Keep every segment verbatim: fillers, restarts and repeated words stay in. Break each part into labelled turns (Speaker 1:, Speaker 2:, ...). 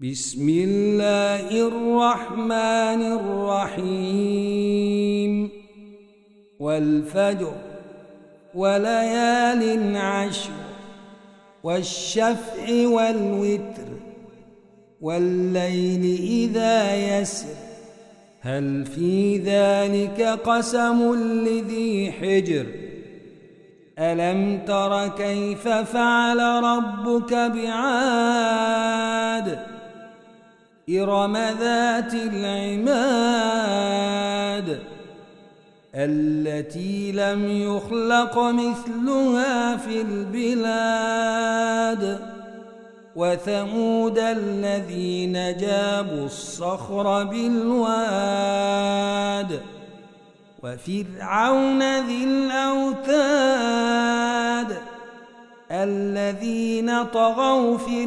Speaker 1: بسم الله الرحمن الرحيم والفجر وليال عشر والشفع والوتر والليل إذا يسر هل في ذلك قسم لذي حجر ألم تر كيف فعل ربك بعاد إرم ذات العماد التي لم يخلق مثلها في البلاد وثمود الذين جابوا الصخر بالواد وفرعون ذي الأوتاد الذين طغوا في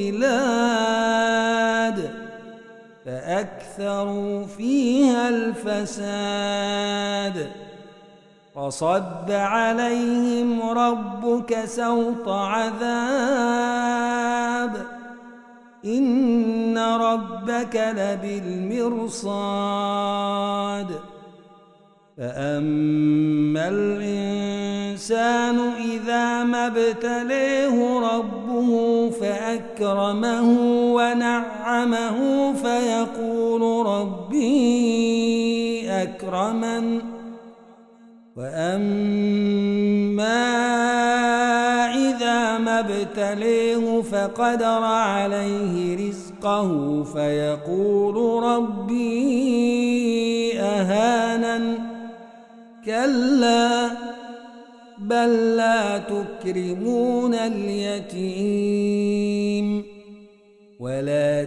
Speaker 1: البلاد فأكثروا فيها الفساد فصب عليهم ربك سوط عذاب إن ربك لبالمرصاد فأما الإنسان إذا ما ابتليه ربه فأكرمه ونعمه فيقول ربي أكرمن وأما إذا ما ابتليه فقدر عليه رزقه فيقول ربي أهانن كلا بل لا تكرمون اليتيم ولا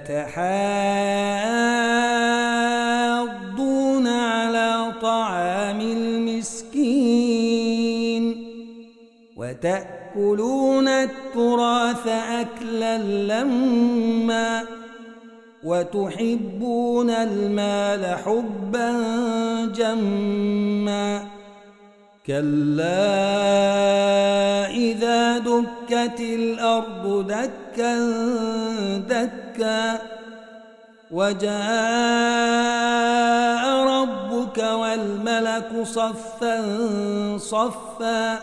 Speaker 1: تحاضون على طعام المسكين وتأكلون التراث أكلا لما وتحبون المال حبا جما كلا إذا دكت الأرض دكا دكا وجاء ربك والملك صفا صفا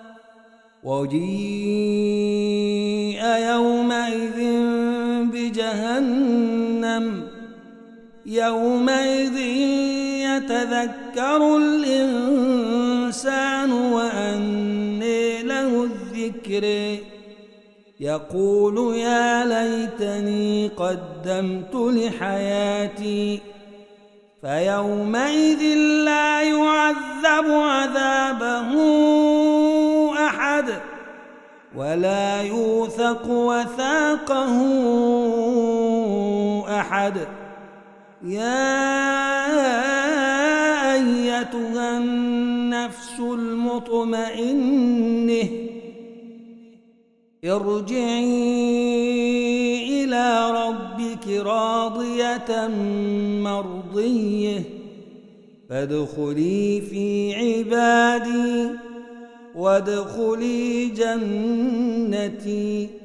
Speaker 1: وجيء يومئذ بجهنم يومئذ يتذكر الإنسان وأنى له الذكر يقول يا ليتني قدمت لحياتي فيومئذ لا يعذب عذابه أحد ولا يوثق وثاقه أحد يا أيتها النفس المطمئنة ارجعي إلى ربك راضية مرضية فادخلي في عبادي وادخلي جنتي.